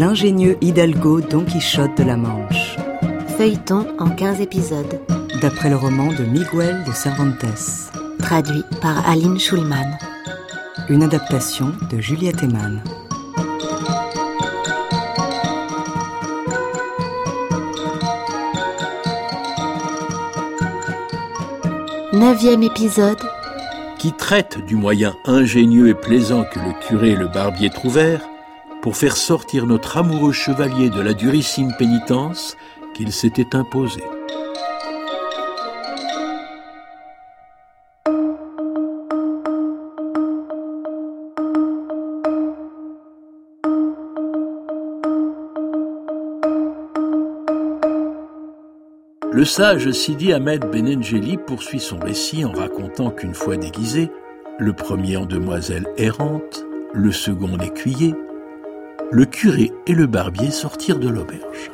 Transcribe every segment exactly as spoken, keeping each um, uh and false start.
l'ingénieux Hidalgo Don Quichotte de la Manche. Feuilleton en quinze épisodes. D'après le roman de Miguel de Cervantes. Traduit par Aline Schulman. Une adaptation de Juliette Eman. Neuvième épisode. Qui traite du moyen ingénieux et plaisant que le curé et le barbier trouvèrent pour faire sortir notre amoureux chevalier de la durissime pénitence qu'il s'était imposée. Le sage Sidi Ahmed Benengeli poursuit son récit en racontant qu'une fois déguisés, le premier en demoiselle errante, le second en écuyer, le curé et le barbier sortirent de l'auberge.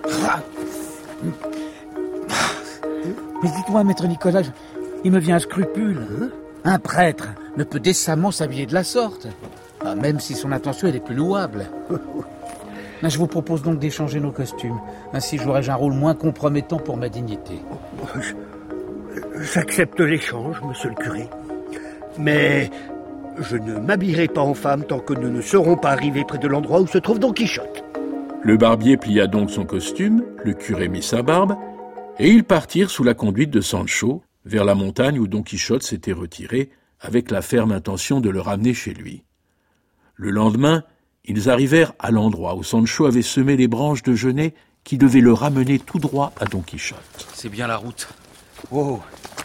Mais dites-moi, maître Nicolas, il me vient un scrupule. Un prêtre ne peut décemment s'habiller de la sorte, même si son intention est des plus louables. Je vous propose donc d'échanger nos costumes. Ainsi, j'aurai un rôle moins compromettant pour ma dignité. J'accepte l'échange, monsieur le curé. Mais je ne m'habillerai pas en femme tant que nous ne serons pas arrivés près de l'endroit où se trouve Don Quichotte. Le barbier plia donc son costume, le curé mit sa barbe, et ils partirent sous la conduite de Sancho vers la montagne où Don Quichotte s'était retiré avec la ferme intention de le ramener chez lui. Le lendemain, ils arrivèrent à l'endroit où Sancho avait semé les branches de genêt qui devaient le ramener tout droit à Don Quichotte. C'est bien la route. Oh.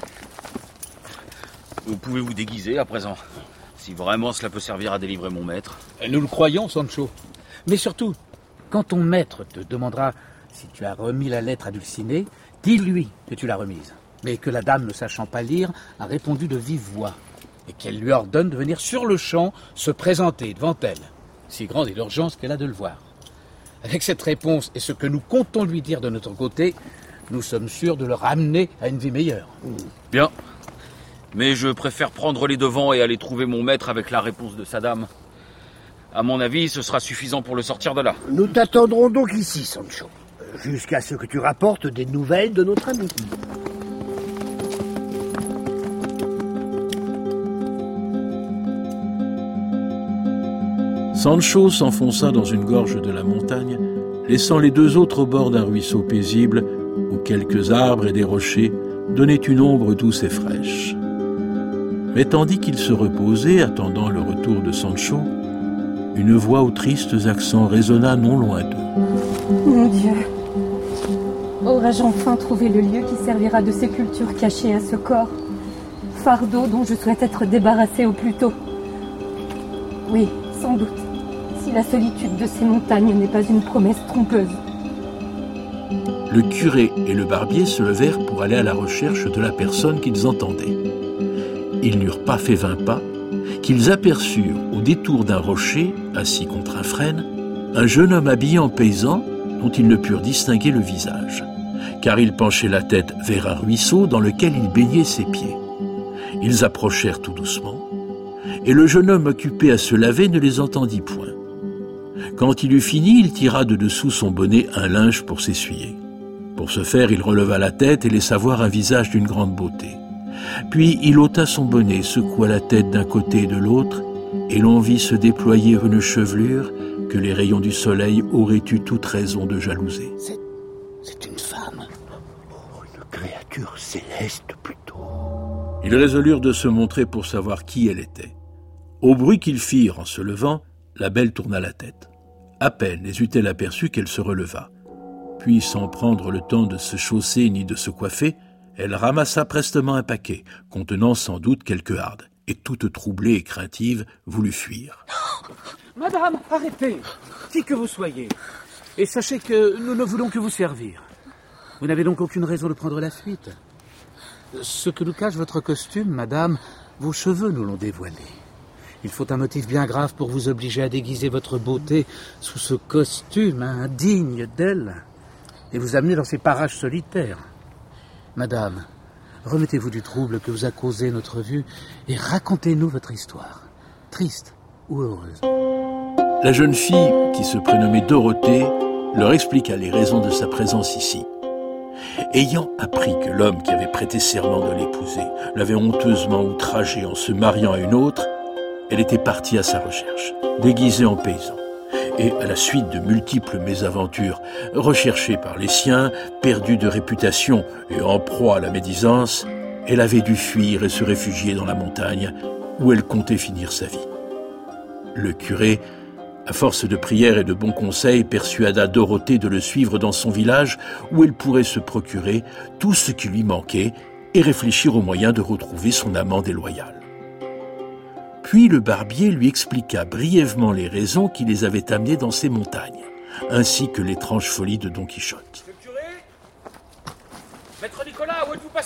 Vous pouvez vous déguiser à présent, si vraiment cela peut servir à délivrer mon maître. Nous le croyons, Sancho. Mais surtout, quand ton maître te demandera si tu as remis la lettre à Dulcinée, dis-lui que tu l'as remise, mais que la dame, ne sachant pas lire, a répondu de vive voix, et qu'elle lui ordonne de venir sur le champ se présenter devant elle. Si grande est l'urgence qu'elle a de le voir. Avec cette réponse et ce que nous comptons lui dire de notre côté, nous sommes sûrs de le ramener à une vie meilleure. Bien. Mais je préfère prendre les devants et aller trouver mon maître avec la réponse de sa dame. À mon avis, ce sera suffisant pour le sortir de là. Nous t'attendrons donc ici, Sancho, jusqu'à ce que tu rapportes des nouvelles de notre ami. Sancho s'enfonça dans une gorge de la montagne, laissant les deux autres au bord d'un ruisseau paisible où quelques arbres et des rochers donnaient une ombre douce et fraîche. Mais tandis qu'il se reposait, attendant le retour de Sancho, une voix aux tristes accents résonna non loin d'eux. Mon Dieu, aurais-je enfin trouvé le lieu qui servira de sépulture cachée à ce corps, fardeau dont je souhaite être débarrassé au plus tôt? Oui, sans doute, si la solitude de ces montagnes n'est pas une promesse trompeuse. Le curé et le barbier se levèrent pour aller à la recherche de la personne qu'ils entendaient. Ils n'eurent pas fait vingt pas, qu'ils aperçurent au détour d'un rocher, assis contre un frêne, un jeune homme habillé en paysan dont ils ne purent distinguer le visage, car il penchait la tête vers un ruisseau dans lequel il baignait ses pieds. Ils approchèrent tout doucement, et le jeune homme occupé à se laver ne les entendit point. Quand il eut fini, il tira de dessous son bonnet un linge pour s'essuyer. Pour ce faire, il releva la tête et laissa voir un visage d'une grande beauté. Puis il ôta son bonnet, secoua la tête d'un côté et de l'autre, et l'on vit se déployer une chevelure que les rayons du soleil auraient eu toute raison de jalouser. C'est, c'est une femme. Oh, une créature céleste plutôt. Ils résolurent de se montrer pour savoir qui elle était. Au bruit qu'ils firent en se levant, la belle tourna la tête. À peine les eut-elle aperçue qu'elle se releva. Puis, sans prendre le temps de se chausser ni de se coiffer, elle ramassa prestement un paquet, contenant sans doute quelques hardes, et toute troublée et craintive, voulut fuir. Madame, arrêtez, qui que vous soyez, et sachez que nous ne voulons que vous servir. Vous n'avez donc aucune raison de prendre la fuite. Ce que nous cache votre costume, madame, vos cheveux nous l'ont dévoilé. Il faut un motif bien grave pour vous obliger à déguiser votre beauté sous ce costume indigne d'elle et vous amener dans ces parages solitaires. Madame, remettez-vous du trouble que vous a causé notre vue et racontez-nous votre histoire, triste ou heureuse. La jeune fille, qui se prénommait Dorothée, leur expliqua les raisons de sa présence ici. Ayant appris que l'homme qui avait prêté serment de l'épouser l'avait honteusement outragée en se mariant à une autre, elle était partie à sa recherche, déguisée en paysan. Et à la suite de multiples mésaventures, recherchée par les siens, perdue de réputation et en proie à la médisance, elle avait dû fuir et se réfugier dans la montagne où elle comptait finir sa vie. Le curé, à force de prières et de bons conseils, persuada Dorothée de le suivre dans son village où elle pourrait se procurer tout ce qui lui manquait et réfléchir aux moyens de retrouver son amant déloyal. Puis le barbier lui expliqua brièvement les raisons qui les avaient amenés dans ces montagnes, ainsi que l'étrange folie de Don Quichotte. Monsieur le curé ? Maître Nicolas, où êtes-vous passé ?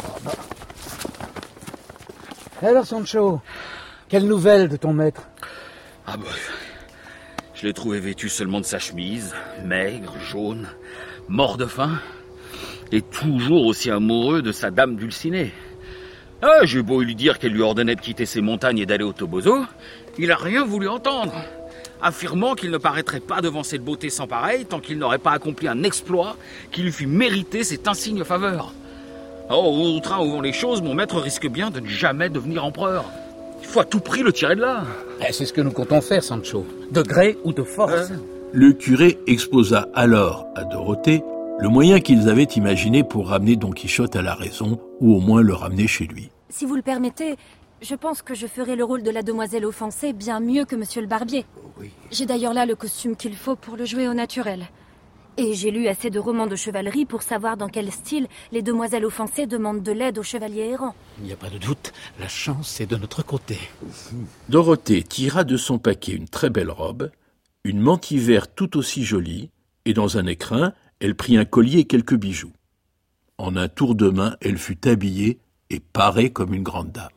Alors, Sancho, quelle nouvelle de ton maître ? Ah bah, je l'ai trouvé vêtu seulement de sa chemise, maigre, jaune, mort de faim, et toujours aussi amoureux de sa dame Dulcinée. Ah, j'ai beau lui dire qu'elle lui ordonnait de quitter ses montagnes et d'aller au Toboso, il a rien voulu entendre, affirmant qu'il ne paraîtrait pas devant cette beauté sans pareille tant qu'il n'aurait pas accompli un exploit qui lui fit mériter cette insigne faveur. Oh, au train où vont les choses, mon maître risque bien de ne jamais devenir empereur. Il faut à tout prix le tirer de là. Eh, c'est ce que nous comptons faire, Sancho, de gré ou de force. Hein ? Le curé exposa alors à Dorothée le moyen qu'ils avaient imaginé pour ramener Don Quichotte à la raison, ou au moins le ramener chez lui. Si vous le permettez, je pense que je ferai le rôle de la demoiselle offensée bien mieux que monsieur le barbier. Oui. J'ai d'ailleurs là le costume qu'il faut pour le jouer au naturel. Et j'ai lu assez de romans de chevalerie pour savoir dans quel style les demoiselles offensées demandent de l'aide aux chevaliers errants. Il n'y a pas de doute, la chance est de notre côté. Dorothée tira de son paquet une très belle robe, une mantille verte tout aussi jolie, et dans un écrin, elle prit un collier et quelques bijoux. En un tour de main, elle fut habillée et parée comme une grande dame.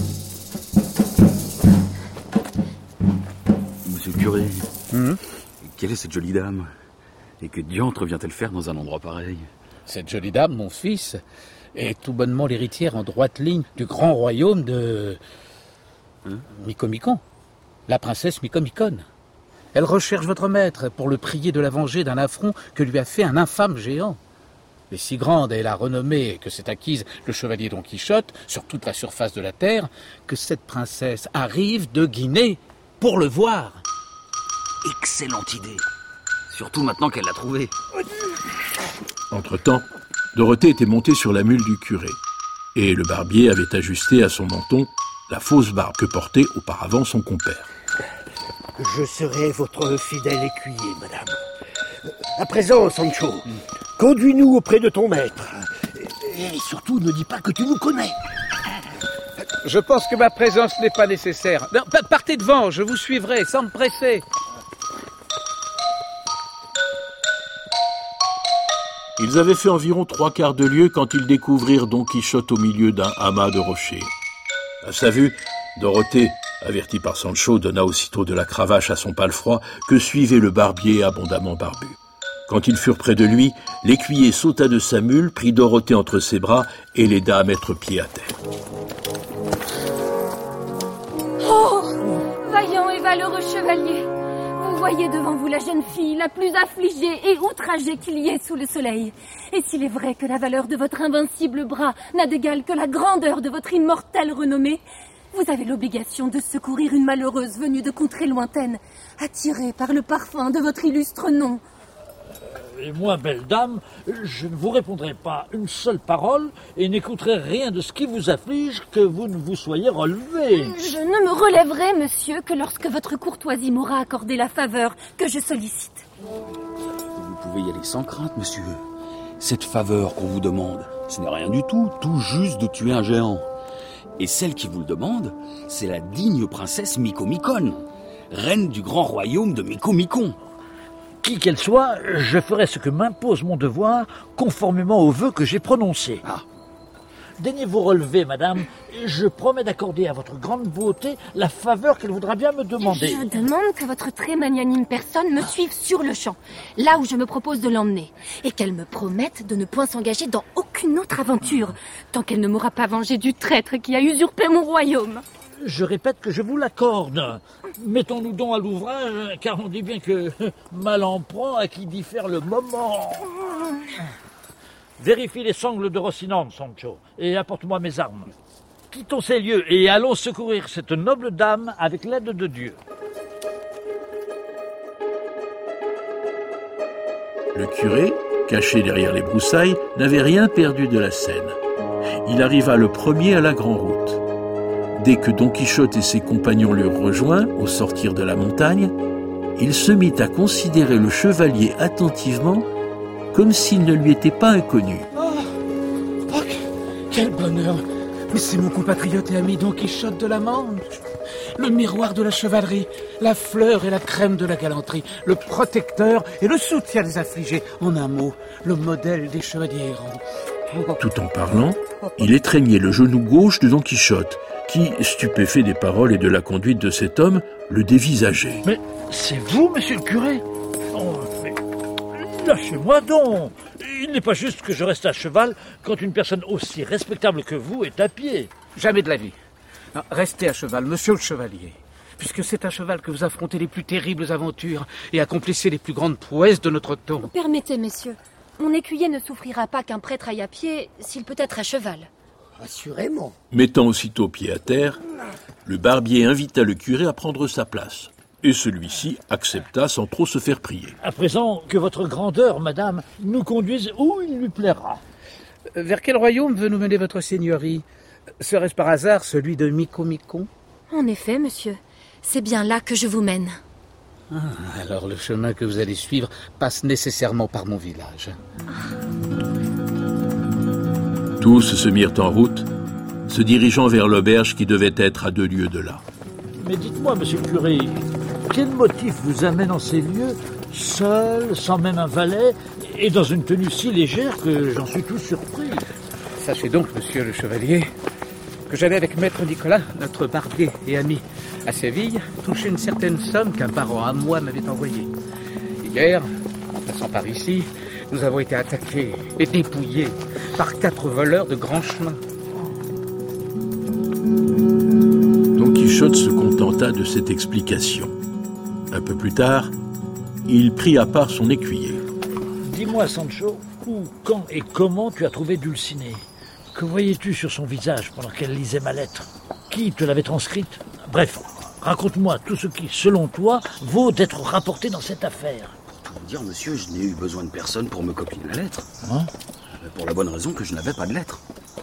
Monsieur le curé, Mmh. quelle est cette jolie dame ? Et que diantre vient-elle faire dans un endroit pareil ? Cette jolie dame, mon fils, est tout bonnement l'héritière en droite ligne du grand royaume de... Hein Micomicon, la princesse Micomicone. Elle recherche votre maître pour le prier de la venger d'un affront que lui a fait un infâme géant. Mais si grande est la renommée que s'est acquise le chevalier Don Quichotte sur toute la surface de la terre, que cette princesse arrive de Guinée pour le voir. Excellente idée. Surtout maintenant qu'elle l'a trouvé. Entre-temps, Dorothée était montée sur la mule du curé, et le barbier avait ajusté à son menton la fausse barbe que portait auparavant son compère. Je serai votre fidèle écuyer, madame. À présent, Sancho, conduis-nous auprès de ton maître. Et surtout, ne dis pas que tu nous connais. Je pense que ma présence n'est pas nécessaire. Non, partez devant, je vous suivrai, sans me presser. Ils avaient fait environ trois quarts de lieue quand ils découvrirent Don Quichotte au milieu d'un amas de rochers. À sa vue, Dorothée, avertie par Sancho, donna aussitôt de la cravache à son palefroid que suivait le barbier abondamment barbu. Quand ils furent près de lui, l'écuyer sauta de sa mule, prit Dorothée entre ses bras et l'aida à mettre pied à terre. Oh, vaillant et valeureux chevalier, vous voyez devant vous la jeune fille la plus affligée et outragée qu'il y ait sous le soleil. Et s'il est vrai que la valeur de votre invincible bras n'a d'égal que la grandeur de votre immortelle renommée, vous avez l'obligation de secourir une malheureuse venue de contrées lointaines, attirée par le parfum de votre illustre nom. Et moi, belle dame, je ne vous répondrai pas une seule parole et n'écouterai rien de ce qui vous afflige que vous ne vous soyez relevé. Je ne me relèverai, monsieur, que lorsque votre courtoisie m'aura accordé la faveur que je sollicite. Vous pouvez y aller sans crainte, monsieur. Cette faveur qu'on vous demande, ce n'est rien du tout, tout juste de tuer un géant. Et celle qui vous le demande, c'est la digne princesse Micomicone, reine du grand royaume de Micomicon. Qui qu'elle soit, je ferai ce que m'impose mon devoir, conformément aux vœux que j'ai prononcés. Ah. Daignez vous relever, madame, et je promets d'accorder à votre grande beauté la faveur qu'elle voudra bien me demander. Je demande que votre très magnanime personne me suive sur le champ, là où je me propose de l'emmener, et qu'elle me promette de ne point s'engager dans aucune autre aventure, tant qu'elle ne m'aura pas vengé du traître qui a usurpé mon royaume. je répète que je vous l'accorde. Mettons-nous donc à l'ouvrage, car on dit bien que mal en prend à qui diffère le moment. Vérifie les sangles de Rocinante, Sancho, et apporte-moi mes armes. Quittons ces lieux et allons secourir cette noble dame avec l'aide de Dieu. Le curé, caché derrière les broussailles, n'avait rien perdu de la scène. Il arriva le premier à la Grand-Route. Dès que Don Quichotte et ses compagnons l'eurent rejoint, au sortir de la montagne, il se mit à considérer le chevalier attentivement, comme s'il ne lui était pas inconnu. Oh, oh quel bonheur! Mais c'est mon compatriote et ami Don Quichotte de la Manche, le miroir de la chevalerie, la fleur et la crème de la galanterie, le protecteur et le soutien des affligés, en un mot, le modèle des chevaliers errants. Tout en parlant, il étreignait le genou gauche de Don Quichotte, qui, stupéfait des paroles et de la conduite de cet homme, le dévisageait. Mais c'est vous, monsieur le curé? Oh, mais lâchez-moi donc. Il n'est pas juste que je reste à cheval quand une personne aussi respectable que vous est à pied. Jamais de la vie. Non, restez à cheval, monsieur le chevalier, puisque c'est à cheval que vous affrontez les plus terribles aventures et accomplissez les plus grandes prouesses de notre temps. Permettez, messieurs, mon écuyer ne souffrira pas qu'un prêtre aille à pied s'il peut être à cheval. Assurément. Mettant aussitôt pied à terre, le barbier invita le curé à prendre sa place. Et celui-ci accepta sans trop se faire prier. À présent, que votre grandeur, madame, nous conduise où il lui plaira. Vers quel royaume veut nous mener votre seigneurie? Serait-ce par hasard celui de Micomicon? En effet, monsieur, c'est bien là que je vous mène. Ah, alors le chemin que vous allez suivre passe nécessairement par mon village. Tous se mirent en route, se dirigeant vers l'auberge qui devait être à deux lieues de là. Mais dites-moi, monsieur le curé, quel motif vous amène en ces lieux, seul, sans même un valet, et dans une tenue si légère que j'en suis tout surpris? Sachez donc, monsieur le chevalier, que j'allais avec maître Nicolas, notre barbier et ami, à Séville, toucher une certaine somme qu'un parent à moi m'avait envoyée. Hier, en passant par ici, nous avons été attaqués et dépouillés par quatre voleurs de grand chemin. Don Quichotte se contenta de cette explication. Un peu plus tard, il prit à part son écuyer. Dis-moi, Sancho, où, quand et comment tu as trouvé Dulcinée? Que voyais-tu sur son visage pendant qu'elle lisait ma lettre? Qui te l'avait transcrite? Bref, raconte-moi tout ce qui, selon toi, vaut d'être rapporté dans cette affaire. Pour vous dire, monsieur, je n'ai eu besoin de personne pour me copier la lettre. Hein? Pour la bonne raison que je n'avais pas de lettre.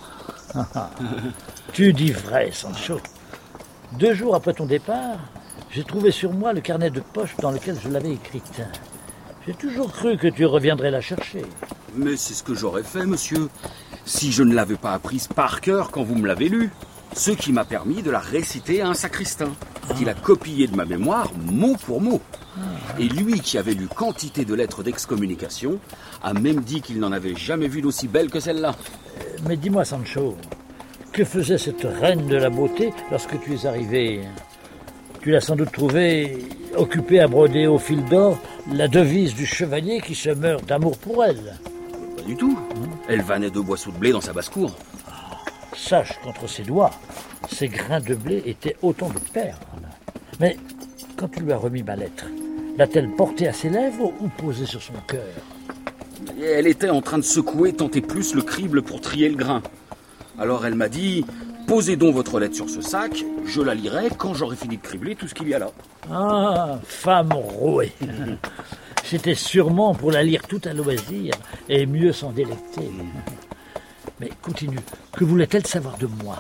Tu dis vrai, Sancho. Deux jours après ton départ, j'ai trouvé sur moi le carnet de poche dans lequel je l'avais écrite. J'ai toujours cru que tu reviendrais la chercher. Mais c'est ce que j'aurais fait, monsieur, si je ne l'avais pas apprise par cœur quand vous me l'avez lue. Ce qui m'a permis de la réciter à un sacristain, ah. qui l'a copiée de ma mémoire mot pour mot. Ah. Et lui, qui avait lu quantité de lettres d'excommunication, a même dit qu'il n'en avait jamais vu d'aussi belle que celle-là. Mais dis-moi, Sancho, que faisait cette reine de la beauté lorsque tu es arrivé? Tu l'as sans doute trouvée occupée à broder au fil d'or la devise du chevalier qui se meurt d'amour pour elle. Pas du tout. Hum. Elle vannait deux boisseaux de blé dans sa basse-cour. Sache qu'entre ses doigts, ces grains de blé étaient autant de perles. Mais quand tu lui as remis ma lettre, l'a-t-elle portée à ses lèvres ou posée sur son cœur? Elle était en train de secouer tant et plus le crible pour trier le grain. Alors elle m'a dit, posez donc votre lettre sur ce sac, je la lirai quand j'aurai fini de cribler tout ce qu'il y a là. Ah, femme rouée. C'était sûrement pour la lire tout à loisir et mieux s'en délecter. Mais continue, que voulait-elle savoir de moi?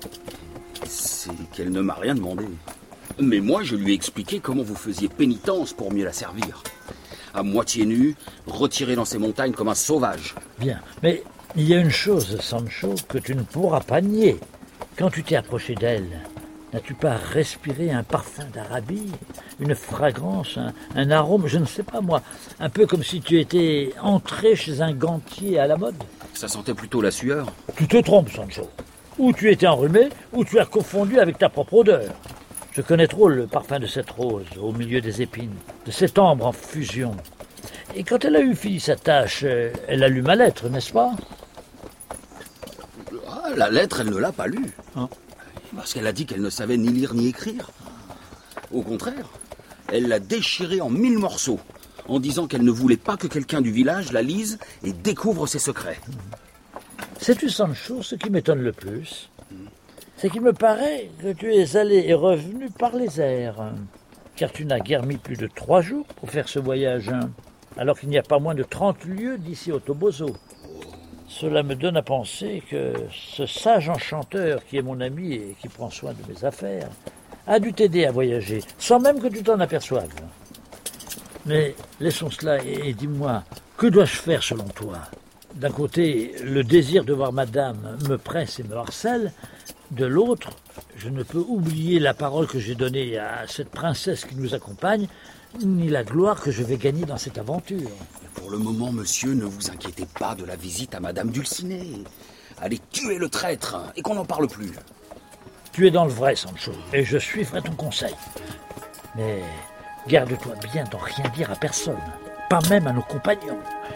C'est qu'elle ne m'a rien demandé. Mais moi, je lui ai expliqué comment vous faisiez pénitence pour mieux la servir. À moitié nu, retiré dans ces montagnes comme un sauvage. Bien, mais il y a une chose, Sancho, que tu ne pourras pas nier. Quand tu t'es approché d'elle, n'as-tu pas respiré un parfum d'Arabie, une fragrance, un, un arôme, je ne sais pas moi, un peu comme si tu étais entré chez un gantier à la mode? Ça sentait plutôt la sueur. Tu te trompes, Sancho. Ou tu étais enrhumé, ou tu as confondu avec ta propre odeur. Je connais trop le parfum de cette rose au milieu des épines, de cet ambre en fusion. Et quand elle a eu fini sa tâche, elle a lu ma lettre, n'est-ce pas? Ah, la lettre, elle ne l'a pas lue. Hein? Parce qu'elle a dit qu'elle ne savait ni lire ni écrire. Au contraire, elle l'a déchirée en mille morceaux, en disant qu'elle ne voulait pas que quelqu'un du village la lise et découvre ses secrets. Sais-tu, Sancho, ce qui m'étonne le plus? C'est qu'il me paraît que tu es allé et revenu par les airs, car tu n'as guère mis plus de trois jours pour faire ce voyage, hein, alors qu'il n'y a pas moins de trente lieues d'ici au Toboso. Cela me donne à penser que ce sage enchanteur qui est mon ami et qui prend soin de mes affaires a dû t'aider à voyager, sans même que tu t'en aperçoives. Mais laissons cela et, et dis-moi, que dois-je faire selon toi? D'un côté, le désir de voir madame me presse et me harcèle. De l'autre, je ne peux oublier la parole que j'ai donnée à cette princesse qui nous accompagne, ni la gloire que je vais gagner dans cette aventure. Pour le moment, monsieur, ne vous inquiétez pas de la visite à madame Dulcinée. Allez tuer le traître et qu'on n'en parle plus. Tu es dans le vrai, Sancho, et je suivrai ton conseil. Mais garde-toi bien d'en rien dire à personne, pas même à nos compagnons.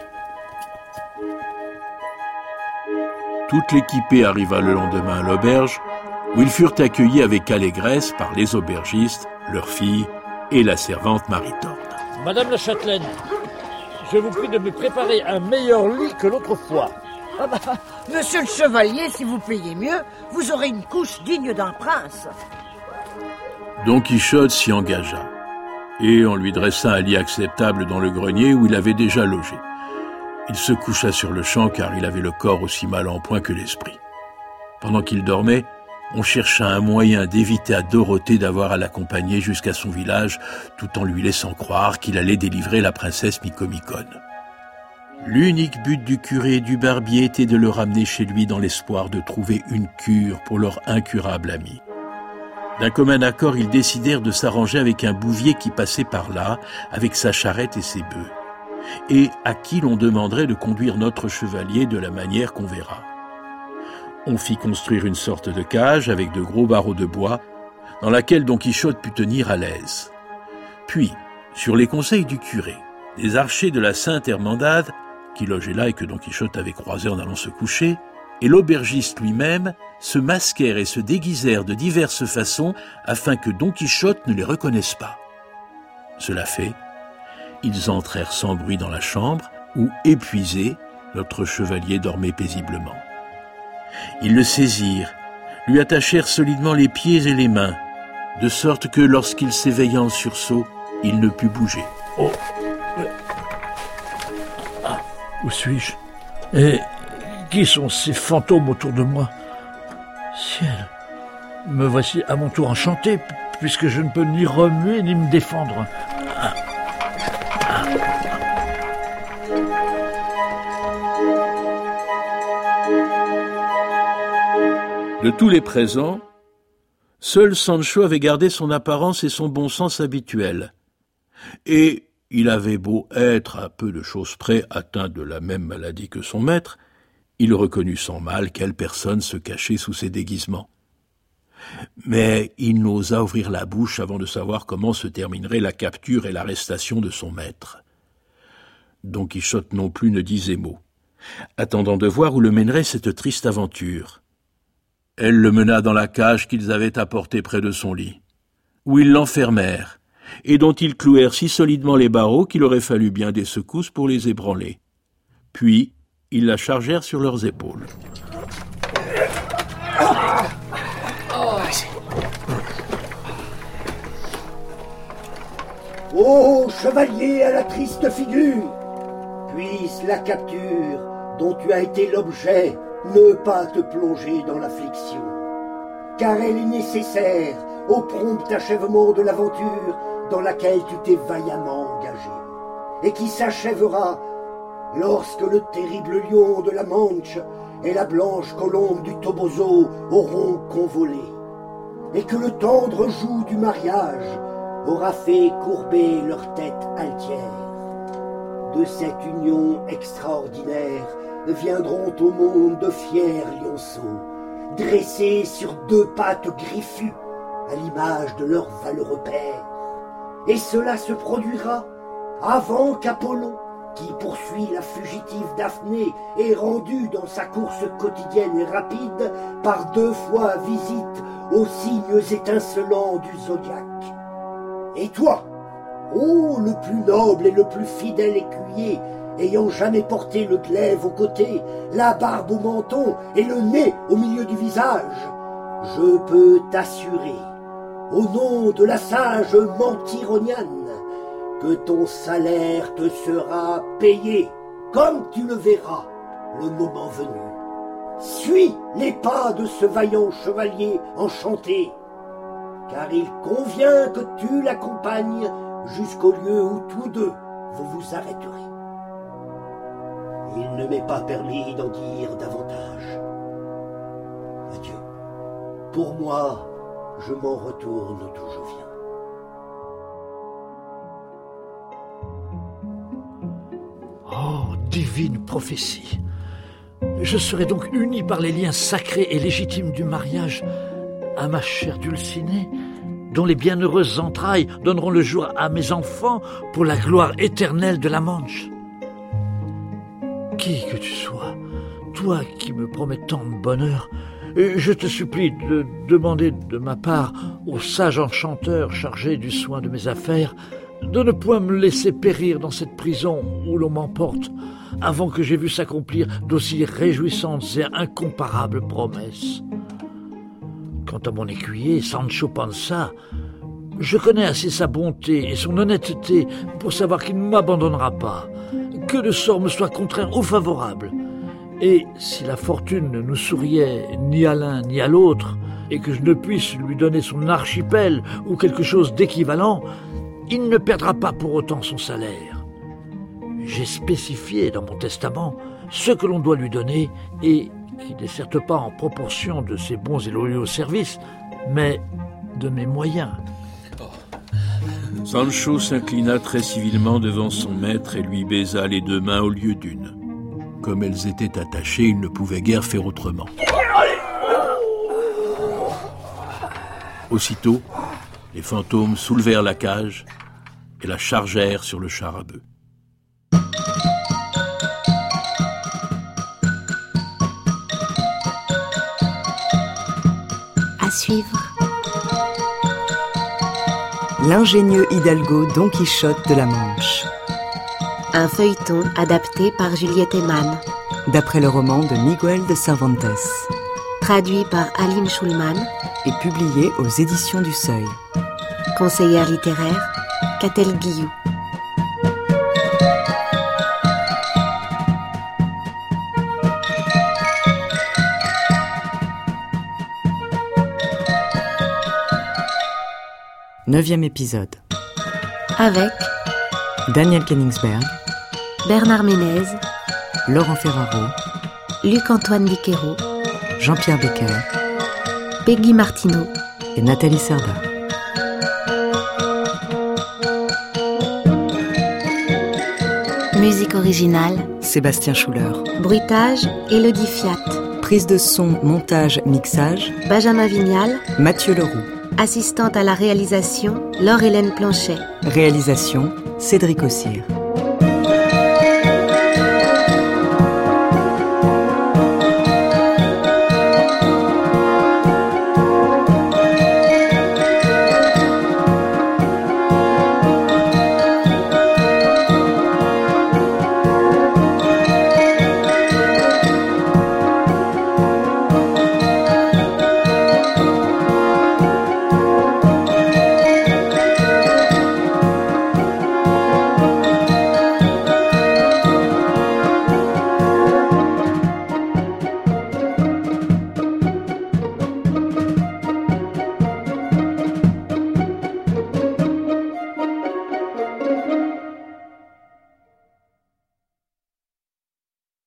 Toute l'équipée arriva le lendemain à l'auberge, où ils furent accueillis avec allégresse par les aubergistes, leurs filles et la servante Maritorne. Madame la châtelaine, je vous prie de me préparer un meilleur lit que l'autre fois. Ah bah, monsieur le chevalier, si vous payez mieux, vous aurez une couche digne d'un prince. Don Quichotte s'y engagea, et on lui dressa un lit acceptable dans le grenier où il avait déjà logé. Il se coucha sur le champ car il avait le corps aussi mal en point que l'esprit. Pendant qu'il dormait, on chercha un moyen d'éviter à Dorothée d'avoir à l'accompagner jusqu'à son village, tout en lui laissant croire qu'il allait délivrer la princesse Micomicone. L'unique but du curé et du barbier était de le ramener chez lui dans l'espoir de trouver une cure pour leur incurable ami. D'un commun accord, ils décidèrent de s'arranger avec un bouvier qui passait par là, avec sa charrette et ses bœufs, et à qui l'on demanderait de conduire notre chevalier de la manière qu'on verra. On fit construire une sorte de cage avec de gros barreaux de bois, dans laquelle Don Quichotte put tenir à l'aise. Puis, sur les conseils du curé, les archers de la Sainte Hermandade, qui logeaient là et que Don Quichotte avait croisé en allant se coucher, et l'aubergiste lui-même se masquèrent et se déguisèrent de diverses façons afin que Don Quichotte ne les reconnaisse pas. Cela fait, ils entrèrent sans bruit dans la chambre où, épuisé, notre chevalier dormait paisiblement. Ils le saisirent, lui attachèrent solidement les pieds et les mains, de sorte que lorsqu'il s'éveilla en sursaut, il ne put bouger. Oh. Ah, où suis-je? Et qui sont ces fantômes autour de moi? Ciel, me voici à mon tour enchanté, puisque je ne peux ni remuer ni me défendre. Ah. Ah. De tous les présents, seul Sancho avait gardé son apparence et son bon sens habituel. Et il avait beau être, à peu de choses près, atteint de la même maladie que son maître, il reconnut sans mal quelle personne se cachait sous ses déguisements. Mais il n'osa ouvrir la bouche avant de savoir comment se terminerait la capture et l'arrestation de son maître. Don Quichotte non plus ne disait mot, attendant de voir où le mènerait cette triste aventure. Elle le mena dans la cage qu'ils avaient apportée près de son lit, où ils l'enfermèrent, et dont ils clouèrent si solidement les barreaux qu'il aurait fallu bien des secousses pour les ébranler. Puis, ils la chargèrent sur leurs épaules. Ô chevalier à la triste figure, puisse la capture dont tu as été l'objet ne pas te plonger dans l'affliction, car elle est nécessaire au prompt achèvement de l'aventure dans laquelle tu t'es vaillamment engagé, et qui s'achèvera lorsque le terrible lion de la Manche et la blanche colombe du Toboso auront convolé, et que le tendre joug du mariage aura fait courber leur tête altière. De cette union extraordinaire viendront au monde de fiers lionceaux, dressés sur deux pattes griffues, à l'image de leur valeureux père. Et cela se produira avant qu'Apollon, qui poursuit la fugitive Daphné et rendu dans sa course quotidienne et rapide par deux fois visite aux signes étincelants du zodiaque. Et toi, ô le plus noble et le plus fidèle écuyer, ayant jamais porté le glaive au côté, la barbe au menton et le nez au milieu du visage, je peux t'assurer, au nom de la sage Mentironiane, que ton salaire te sera payé, comme tu le verras le moment venu. Suis les pas de ce vaillant chevalier enchanté, car il convient que tu l'accompagnes jusqu'au lieu où tous deux vous vous arrêterez. Il ne m'est pas permis d'en dire davantage. Adieu. Pour moi, je m'en retourne d'où je viens. Oh, divine prophétie! Je serai donc uni par les liens sacrés et légitimes du mariage à ma chère Dulcinée, dont les bienheureuses entrailles donneront le jour à mes enfants pour la gloire éternelle de la Manche. Qui que tu sois, toi qui me promets tant de bonheur, je te supplie de demander de ma part au sage enchanteur chargé du soin de mes affaires de ne point me laisser périr dans cette prison où l'on m'emporte avant que j'aie vu s'accomplir d'aussi réjouissantes et incomparables promesses. Quant à mon écuyer, Sancho Panza, je connais assez sa bonté et son honnêteté pour savoir qu'il ne m'abandonnera pas, que le sort me soit contraire ou favorable. Et si la fortune ne nous souriait ni à l'un ni à l'autre, et que je ne puisse lui donner son archipel ou quelque chose d'équivalent, il ne perdra pas pour autant son salaire. J'ai spécifié dans mon testament ce que l'on doit lui donner et qui n'est certes pas en proportion de ses bons et loyaux services, mais de mes moyens. Sancho s'inclina très civilement devant son maître et lui baisa les deux mains au lieu d'une. Comme elles étaient attachées, il ne pouvait guère faire autrement. Aussitôt, les fantômes soulevèrent la cage et la chargèrent sur le char à bœuf. À suivre. L'ingénieux Hidalgo Don Quichotte de la Manche. Un feuilleton adapté par Juliette Eman. D'après le roman de Miguel de Cervantes. Traduit par Aline Schulman. Et publié aux éditions du Seuil. Conseillère littéraire, Catel Guillou. Neuvième épisode. Avec Daniel Koenigsberg, Bernard Ménez, Laurent Ferraro, Luc-Antoine Diquero, Jean-Pierre Becker, Peggy Martineau et Nathalie Serda. Musique originale, Sébastien Schuller. bruitage, Élodie Fiat. Prise de son, montage, mixage, Benjamin Vignal. Mathieu Leroux. Assistante à la réalisation, Laure-Hélène Planchet. Réalisation, Cédric Ossire.